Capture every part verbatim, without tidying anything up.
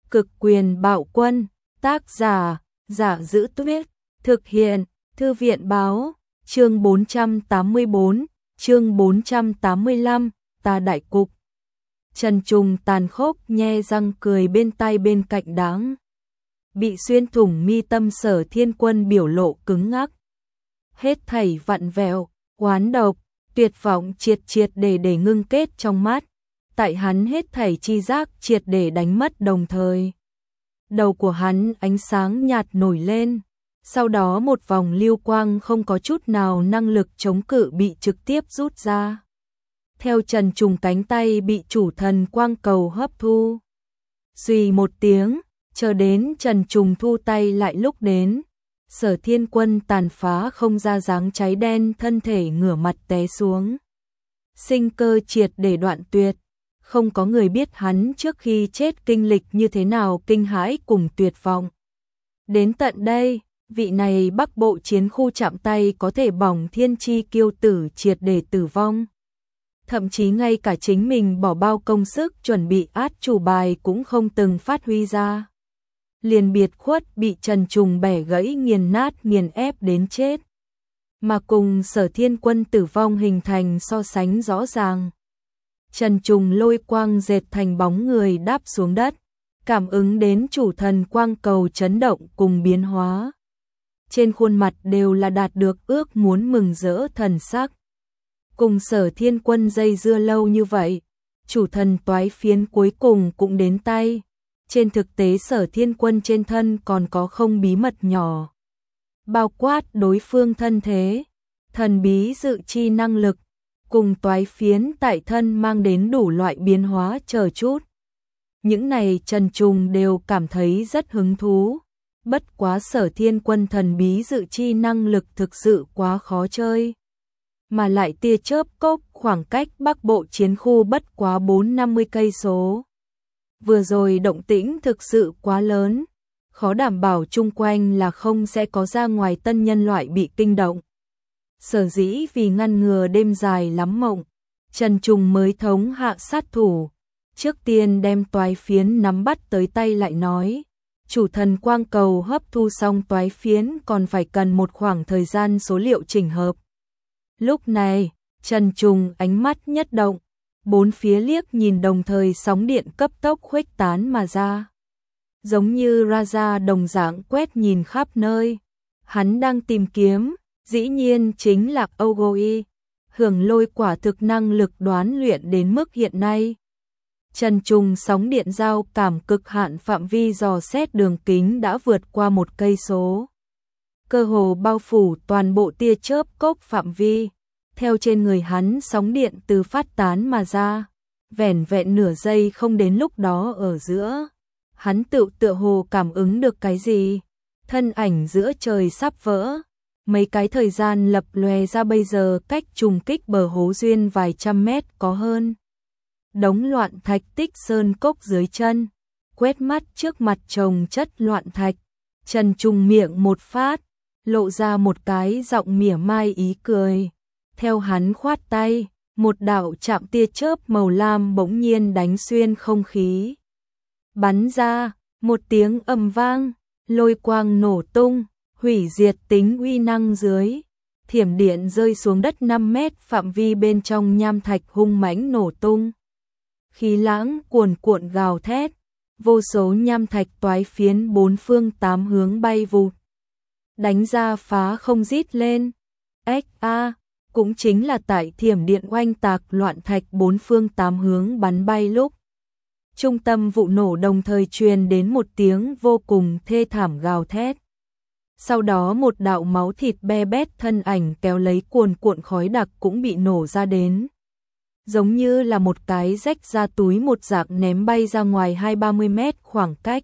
Cực quyền bạo quân, tác giả, Giả Giữ Tuyết, thực hiện, Thư viện báo, chương bốn trăm tám mươi tư, chương bốn trăm tám mươi lăm, ta đại cục. Trần Trùng tàn khốc nhe răng cười bên tai bên cạnh đáng. Bị xuyên thủng mi tâm Sở Thiên Quân biểu lộ cứng ngắc. Hết thảy vặn vẹo, oán độc, tuyệt vọng triệt triệt để để ngưng kết trong mắt. Tại hắn hết thảy chi giác triệt để đánh mất đồng thời. Đầu của hắn ánh sáng nhạt nổi lên. Sau đó một vòng lưu quang không có chút nào năng lực chống cự bị trực tiếp rút ra. Theo Trần Trùng cánh tay bị chủ thần quang cầu hấp thu. Xùy một tiếng, chờ đến Trần Trùng thu tay lại lúc đến. Sở Thiên Quân tàn phá không ra dáng cháy đen thân thể ngửa mặt té xuống. Sinh cơ triệt để đoạn tuyệt. Không có người biết hắn trước khi chết kinh lịch như thế nào kinh hãi cùng tuyệt vọng. Đến tận đây, vị này Bắc Bộ chiến khu chạm tay có thể bỏng thiên chi kiêu tử triệt để tử vong. Thậm chí ngay cả chính mình bỏ bao công sức chuẩn bị át chủ bài cũng không từng phát huy ra. Liền biệt khuất bị Trần Trùng bẻ gãy nghiền nát nghiền ép đến chết. Mà cùng Sở Thiên Quân tử vong hình thành so sánh rõ ràng. Trần Trùng lôi quang dệt thành bóng người đáp xuống đất, cảm ứng đến chủ thần quang cầu chấn động cùng biến hóa. Trên khuôn mặt đều là đạt được ước muốn mừng rỡ thần sắc. Cùng Sở Thiên Quân dây dưa lâu như vậy, chủ thần toái phiến cuối cùng cũng đến tay. Trên thực tế Sở Thiên Quân trên thân còn có không bí mật nhỏ. Bao quát đối phương thân thế, thần bí dự chi năng lực, cùng toái phiến tại thân mang đến đủ loại biến hóa chờ chút. Những này Trần Trùng đều cảm thấy rất hứng thú. Bất quá Sở Thiên Quân thần bí dự chi năng lực thực sự quá khó chơi. Mà lại tia chớp cốc khoảng cách Bắc Bộ chiến khu bất quá bốn năm mươi cây số. Vừa rồi động tĩnh thực sự quá lớn, khó đảm bảo chung quanh là không sẽ có ra ngoài tân nhân loại bị kinh động. Sở dĩ vì ngăn ngừa đêm dài lắm mộng, Trần Trùng mới thống hạ sát thủ. Trước tiên đem toái phiến nắm bắt tới tay lại nói. Chủ thần quang cầu hấp thu xong toái phiến còn phải cần một khoảng thời gian số liệu chỉnh hợp. Lúc này, Trần Trùng ánh mắt nhất động, bốn phía liếc nhìn đồng thời sóng điện cấp tốc khuếch tán mà ra. Giống như Raja đồng dạng quét nhìn khắp nơi. Hắn đang tìm kiếm, dĩ nhiên chính là Ogoi, hưởng lôi quả thực năng lực đoán luyện đến mức hiện nay. Trần Trùng sóng điện giao cảm cực hạn phạm vi dò xét đường kính đã vượt qua một cây số. Cơ hồ bao phủ toàn bộ tia chớp cốc phạm vi. Theo trên người hắn sóng điện từ phát tán mà ra. Vẻn vẹn nửa giây không đến lúc đó ở giữa. Hắn tự tựa hồ cảm ứng được cái gì. Thân ảnh giữa trời sắp vỡ. Mấy cái thời gian lập lòe ra bây giờ cách trùng kích bờ hố duyên vài trăm mét có hơn. Đống loạn thạch tích sơn cốc dưới chân, quét mắt trước mặt chồng chất loạn thạch, Trần Trùng miệng một phát, lộ ra một cái giọng mỉa mai ý cười. Theo hắn khoát tay, một đạo chạm tia chớp màu lam bỗng nhiên đánh xuyên không khí. Bắn ra, một tiếng ầm vang, lôi quang nổ tung, hủy diệt tính uy năng dưới. Thiểm điện rơi xuống đất năm mét phạm vi bên trong nham thạch hung mãnh nổ tung. Khí lãng cuồn cuộn gào thét, vô số nham thạch toái phiến bốn phương tám hướng bay vụt. Đánh ra phá không rít lên. Ếch a, cũng chính là tại thiểm điện oanh tạc loạn thạch bốn phương tám hướng bắn bay lúc. Trung tâm vụ nổ đồng thời truyền đến một tiếng vô cùng thê thảm gào thét. Sau đó một đạo máu thịt be bét thân ảnh kéo lấy cuồn cuộn khói đặc cũng bị nổ ra đến. Giống như là một cái rách ra túi một dạng ném bay ra ngoài hai ba mươi mét khoảng cách.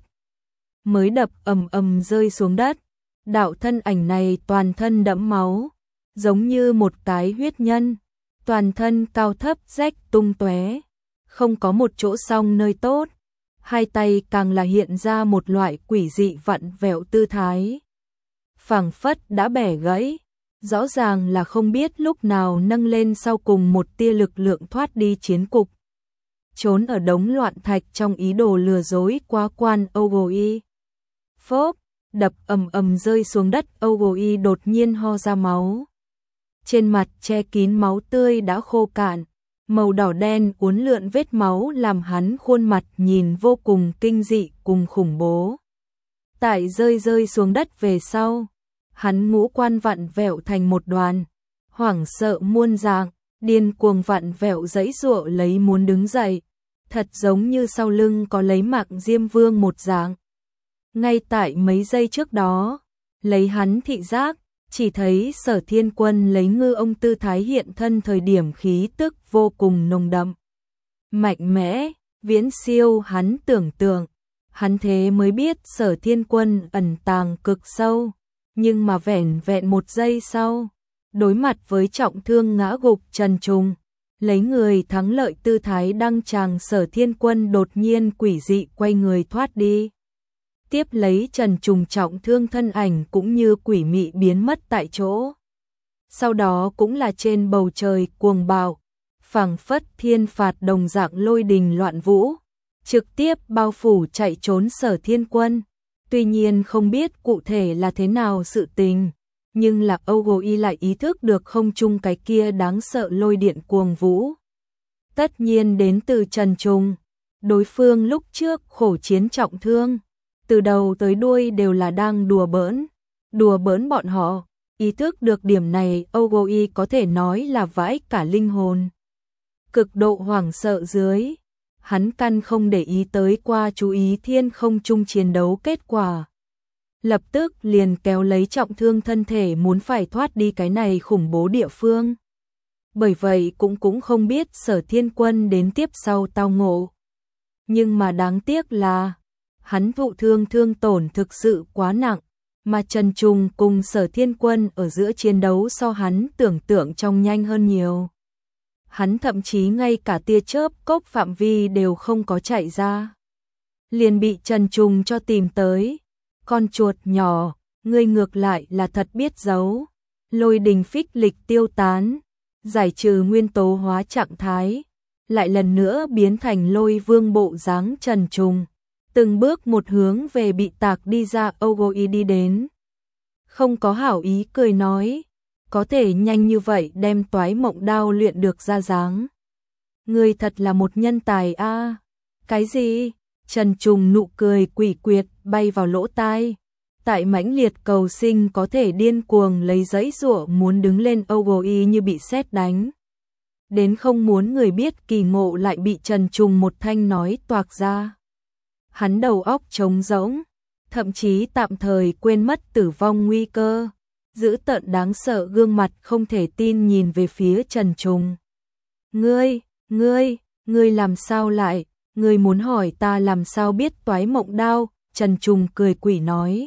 Mới đập ầm ầm rơi xuống đất. Đạo thân ảnh này toàn thân đẫm máu, giống như một cái huyết nhân. Toàn thân cao thấp rách tung tóe, không có một chỗ song nơi tốt. Hai tay càng là hiện ra một loại quỷ dị vặn vẹo tư thái. Phảng phất đã bẻ gãy. Rõ ràng là không biết lúc nào nâng lên sau cùng một tia lực lượng thoát đi chiến cục. trốn ở đống loạn thạch trong ý đồ lừa dối quá quan Ogoi. Phốp, đập ầm ầm rơi xuống đất, Ogoi đột nhiên ho ra máu. Trên mặt che kín máu tươi đã khô cạn, màu đỏ đen uốn lượn vết máu làm hắn khuôn mặt nhìn vô cùng kinh dị cùng khủng bố. Tại rơi rơi xuống đất về sau, hắn ngũ quan vặn vẹo thành một đoàn, hoảng sợ muôn dạng, điên cuồng vặn vẹo giãy giụa lấy muốn đứng dậy, thật giống như sau lưng có lấy mạng Diêm Vương một dạng. Ngay tại mấy giây trước đó, lấy hắn thị giác, chỉ thấy Sở Thiên Quân lấy ngư ông tư thái hiện thân thời điểm khí tức vô cùng nồng đậm, mạnh mẽ, viễn siêu hắn tưởng tượng. Hắn thế mới biết Sở Thiên Quân ẩn tàng cực sâu, nhưng mà vẻn vẹn một giây sau, đối mặt với trọng thương ngã gục Trần Trùng, lấy người thắng lợi tư thái đăng tràng, Sở Thiên Quân đột nhiên quỷ dị quay người thoát đi. Tiếp lấy Trần Trùng trọng thương thân ảnh cũng như quỷ mị biến mất tại chỗ. Sau đó cũng là trên bầu trời cuồng bạo, phảng phất thiên phạt đồng dạng lôi đình loạn vũ, trực tiếp bao phủ chạy trốn Sở Thiên Quân. Tuy nhiên không biết cụ thể là thế nào sự tình, nhưng là Ogoi lại ý thức được không chung cái kia đáng sợ lôi điện cuồng vũ. Tất nhiên đến từ Trần Trùng, đối phương lúc trước khổ chiến trọng thương, từ đầu tới đuôi đều là đang đùa bỡn, đùa bỡn bọn họ. Ý thức được điểm này, Ogoi có thể nói là vãi cả linh hồn. Cực độ hoảng sợ dưới, hắn căn không để ý tới qua chú ý thiên không chung chiến đấu kết quả. Lập tức liền kéo lấy trọng thương thân thể muốn phải thoát đi cái này khủng bố địa phương. Bởi vậy cũng cũng không biết Sở Thiên Quân đến tiếp sau tao ngộ. Nhưng mà đáng tiếc là, hắn thụ thương thương tổn thực sự quá nặng, mà Trần Trùng cùng Sở Thiên Quân ở giữa chiến đấu so hắn tưởng tượng trong nhanh hơn nhiều. Hắn thậm chí ngay cả tia chớp cốc phạm vi đều không có chạy ra, liền bị Trần Trùng cho tìm tới. Con chuột nhỏ, ngươi ngược lại là thật biết giấu. Lôi đình phích lịch tiêu tán, giải trừ nguyên tố hóa trạng thái, lại lần nữa biến thành lôi vương bộ dáng Trần Trùng, từng bước một hướng về bị tạc đi ra Ogoi đi đến. Không có hảo ý cười nói, có thể nhanh như vậy đem toái mộng đao luyện được ra dáng. Ngươi thật là một nhân tài a. À. Cái gì? Trần Trùng nụ cười quỷ quyệt bay vào lỗ tai. Tại mãnh liệt cầu sinh có thể điên cuồng lấy giãy giụa muốn đứng lên Ogoi như bị sét đánh. Đến không muốn người biết kỳ ngộ lại bị Trần Trùng một thanh nói toạc ra. Hắn đầu óc trống rỗng, thậm chí tạm thời quên mất tử vong nguy cơ, dữ tợn đáng sợ gương mặt không thể tin nhìn về phía Trần Trùng. Ngươi, ngươi, ngươi làm sao lại, ngươi muốn hỏi ta làm sao biết toái mộng đao? Trần Trùng cười quỷ nói.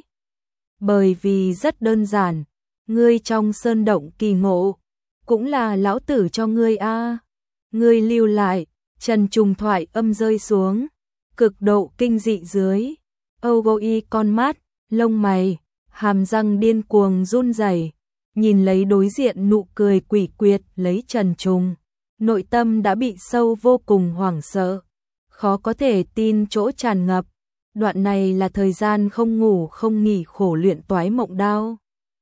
Bởi vì rất đơn giản, ngươi trong sơn động kỳ ngộ, cũng là lão tử cho ngươi a. À. Ngươi lưu lại. Trần Trùng thoại âm rơi xuống, cực độ kinh dị dưới. Ogoi con mắt, lông mày, hàm răng điên cuồng run rẩy, nhìn lấy đối diện nụ cười quỷ quyệt lấy Trần Trùng, nội tâm đã bị sâu vô cùng hoảng sợ, khó có thể tin chỗ tràn ngập. Đoạn này là thời gian không ngủ không nghỉ khổ luyện toái mộng đao.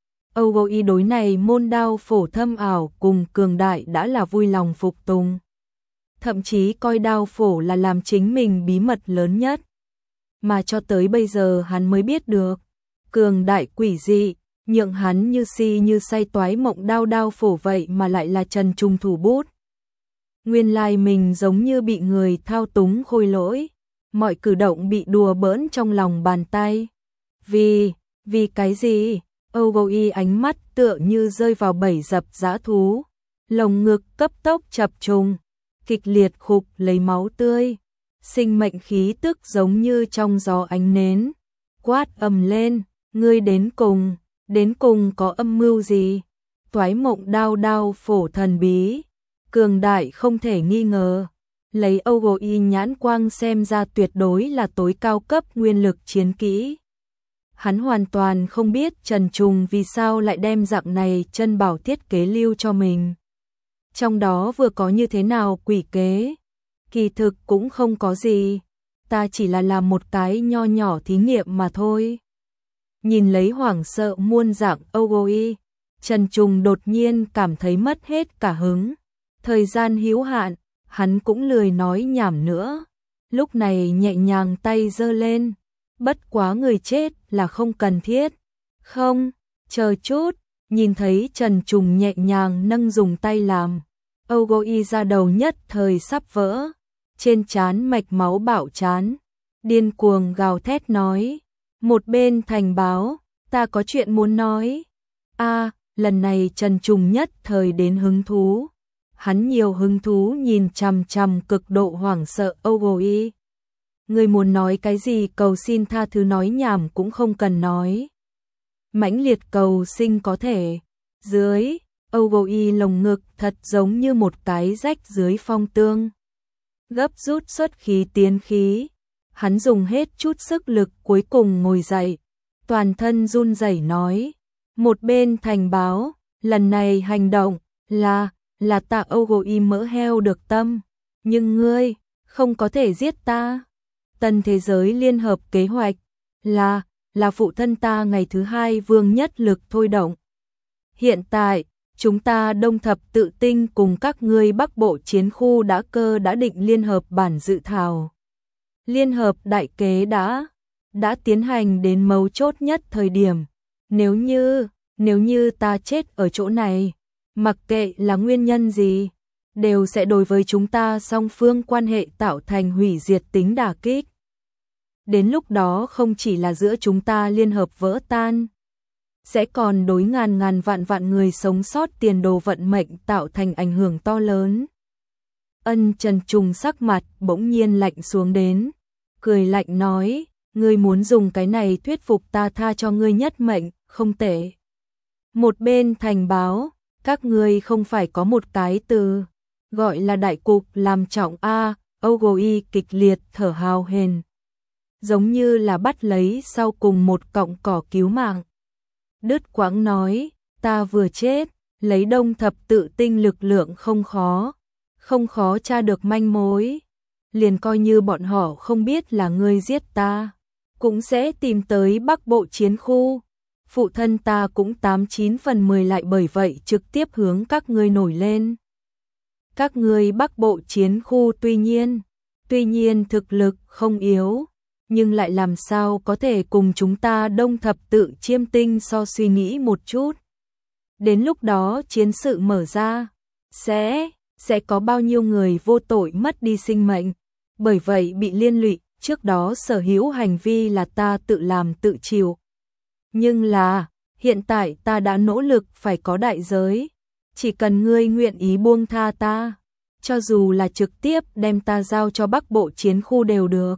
Ogoi đối này môn đao phổ thâm ảo cùng cường đại đã là vui lòng phục tùng. Thậm chí coi đao phổ là làm chính mình bí mật lớn nhất. Mà cho tới bây giờ hắn mới biết được, cường đại quỷ dị, nhượng hắn như si như say toái mộng đao đao phổ vậy mà lại là Trần Trùng thủ bút. Nguyên lai mình giống như bị người thao túng khôi lỗi, mọi cử động bị đùa bỡn trong lòng bàn tay. Vì, vì cái gì? Ogoi ánh mắt tựa như rơi vào bẫy dập dã thú, lồng ngực cấp tốc chập trùng, kịch liệt khục lấy máu tươi, sinh mệnh khí tức giống như trong gió ánh nến, quát ầm lên, ngươi đến cùng, đến cùng có âm mưu gì? Toái mộng đao đao phổ thần bí, cường đại không thể nghi ngờ, lấy Ogoi nhãn quang xem ra tuyệt đối là tối cao cấp nguyên lực chiến kỹ. Hắn hoàn toàn không biết Trần Trùng vì sao lại đem dạng này chân bảo thiết kế lưu cho mình. Trong đó vừa có như thế nào quỷ kế, Kỳ thực cũng không có gì, ta chỉ là làm một cái nho nhỏ thí nghiệm mà thôi. Nhìn lấy hoảng sợ muôn dạng Ogoi, Trần Trùng đột nhiên cảm thấy mất hết cả hứng. Thời gian hữu hạn, hắn cũng lười nói nhảm nữa. Lúc này nhẹ nhàng tay giơ lên. Bất quá người chết là không cần thiết. Không, chờ chút, nhìn thấy Trần Trùng nhẹ nhàng nâng dùng tay làm. Ogoi ra đầu nhất thời sắp vỡ. Trên trán mạch máu bạo trán. Điên cuồng gào thét nói. Một bên thành báo, ta có chuyện muốn nói. A, lần này Trần Trùng nhất thời đến hứng thú. Hắn nhiều hứng thú nhìn chằm chằm cực độ hoảng sợ Ogoi. Người muốn nói cái gì cầu xin tha thứ nói nhảm cũng không cần nói. Mãnh liệt cầu sinh có thể. Dưới, Ogoi lồng ngực thật giống như một cái rách dưới phong tương. Gấp rút xuất khí tiến khí. Hắn dùng hết chút sức lực cuối cùng ngồi dậy. Toàn thân run rẩy nói. Một bên thành báo, lần này hành động là, là ta Ogoi mỡ heo được tâm. Nhưng ngươi, không có thể giết ta. Tân thế giới liên hợp kế hoạch, là, là phụ thân ta ngày thứ hai vương nhất lực thôi động. Hiện tại, chúng ta đông thập tự tinh cùng các ngươi Bắc Bộ chiến khu đã cơ đã định liên hợp bản dự thảo. Liên hợp đại kế đã, đã tiến hành đến mấu chốt nhất thời điểm. Nếu như, nếu như ta chết ở chỗ này, mặc kệ là nguyên nhân gì, đều sẽ đối với chúng ta song phương quan hệ tạo thành hủy diệt tính đả kích. Đến lúc đó không chỉ là giữa chúng ta liên hợp vỡ tan, sẽ còn đối ngàn ngàn vạn vạn người sống sót tiền đồ vận mệnh tạo thành ảnh hưởng to lớn. Ân Trần Trùng sắc mặt bỗng nhiên lạnh xuống đến, cười lạnh nói, ngươi muốn dùng cái này thuyết phục ta tha cho ngươi nhất mệnh, không tệ. Một bên thành báo, các ngươi không phải có một cái từ, gọi là đại cục làm trọng a, Ogoi kịch liệt thở hào hển. Giống như là bắt lấy sau cùng một cọng cỏ cứu mạng. Đứt quãng nói, ta vừa chết, lấy đông thập tự tinh lực lượng không khó, không khó tra được manh mối. Liền coi như bọn họ không biết là ngươi giết ta, cũng sẽ tìm tới Bắc Bộ chiến khu. Phụ thân ta cũng tám chín phần mười lại bởi vậy trực tiếp hướng các ngươi nổi lên. Các ngươi Bắc Bộ chiến khu tuy nhiên, tuy nhiên thực lực không yếu, nhưng lại làm sao có thể cùng chúng ta đông thập tự chiêm tinh so suy nghĩ một chút. Đến lúc đó chiến sự mở ra, sẽ, sẽ có bao nhiêu người vô tội mất đi sinh mệnh, bởi vậy bị liên lụy, trước đó sở hữu hành vi là ta tự làm tự chịu. Nhưng là, hiện tại ta đã nỗ lực phải có đại giới, chỉ cần ngươi nguyện ý buông tha ta, cho dù là trực tiếp đem ta giao cho Bắc Bộ chiến khu đều được.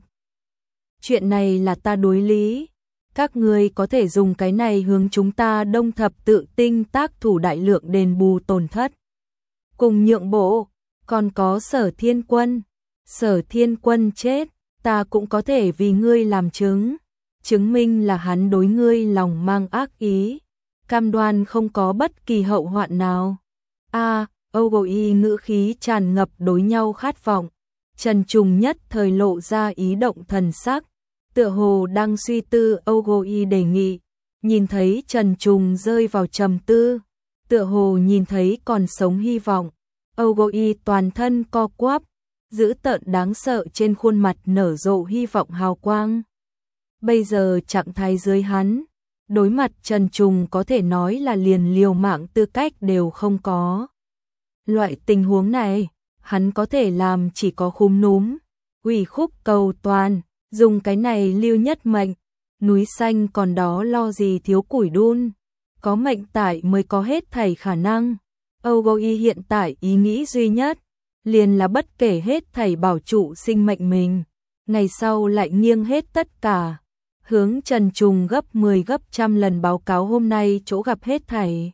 Chuyện này là ta đối lý, các ngươi có thể dùng cái này hướng chúng ta đông thập tự tinh tác thủ đại lượng đền bù tổn thất. Cùng nhượng bộ, còn có Sở Thiên Quân. Sở Thiên Quân chết, ta cũng có thể vì ngươi làm chứng, chứng minh là hắn đối ngươi lòng mang ác ý, cam đoan không có bất kỳ hậu hoạn nào. A, Ogoi ngữ khí tràn ngập đối nhau khát vọng. Trần Trùng nhất thời lộ ra ý động thần sắc, tựa hồ đang suy tư Ogoi đề nghị, nhìn thấy Trần Trùng rơi vào trầm tư, tựa hồ nhìn thấy còn sống hy vọng. Ogoi toàn thân co quắp, dữ tợn đáng sợ trên khuôn mặt nở rộ hy vọng hào quang. Bây giờ trạng thái dưới hắn, đối mặt Trần Trùng có thể nói là liền liều mạng tư cách đều không có. Loại tình huống này, hắn có thể làm chỉ có khúm núm, ủy khúc cầu toàn, dùng cái này lưu nhất mệnh, núi xanh còn đó lo gì thiếu củi đun, có mệnh tại mới có hết thảy khả năng. Ogoi hiện tại ý nghĩ duy nhất, liền là bất kể hết thảy bảo trụ sinh mệnh mình, ngày sau lại nghiêng hết tất cả, hướng Trần Trùng gấp mười gấp trăm lần báo cáo hôm nay chỗ gặp hết thảy.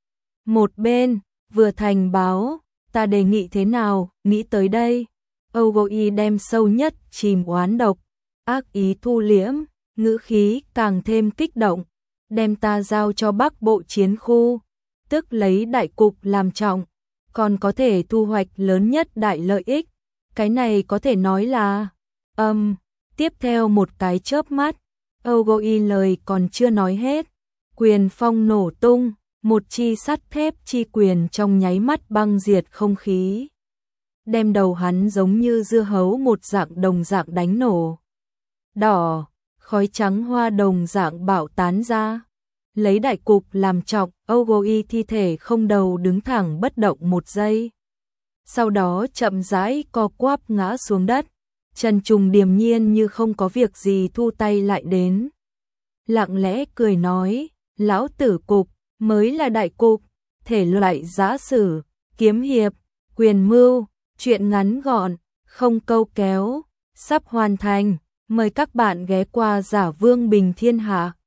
Một bên, vừa thành báo, ta đề nghị thế nào, nghĩ tới đây, Ogoi đem sâu nhất chìm oán độc, ác ý thu liễm, ngữ khí càng thêm kích động, đem ta giao cho Bắc Bộ chiến khu, tức lấy đại cục làm trọng, còn có thể thu hoạch lớn nhất đại lợi ích, Cái này có thể nói là âm. Um, tiếp theo một cái chớp mắt, Ogoi lời còn chưa nói hết, quyền phong nổ tung, một chi sắt thép chi quyền trong nháy mắt băng diệt không khí, đem đầu hắn giống như dưa hấu một dạng đồng dạng đánh nổ. Đỏ, khói trắng hoa đồng dạng bạo tán ra. Lấy đại cục làm trọng, Ogoi thi thể không đầu đứng thẳng bất động một giây. Sau đó chậm rãi co quắp ngã xuống đất. Trần Trùng điềm nhiên như không có việc gì thu tay lại đến. Lặng lẽ cười nói, lão tử cục, mới là đại cục, thể loại giã sử, kiếm hiệp, quyền mưu, chuyện ngắn gọn, không câu kéo, sắp hoàn thành. Mời các bạn ghé qua Giả Vương Bình Thiên Hạ.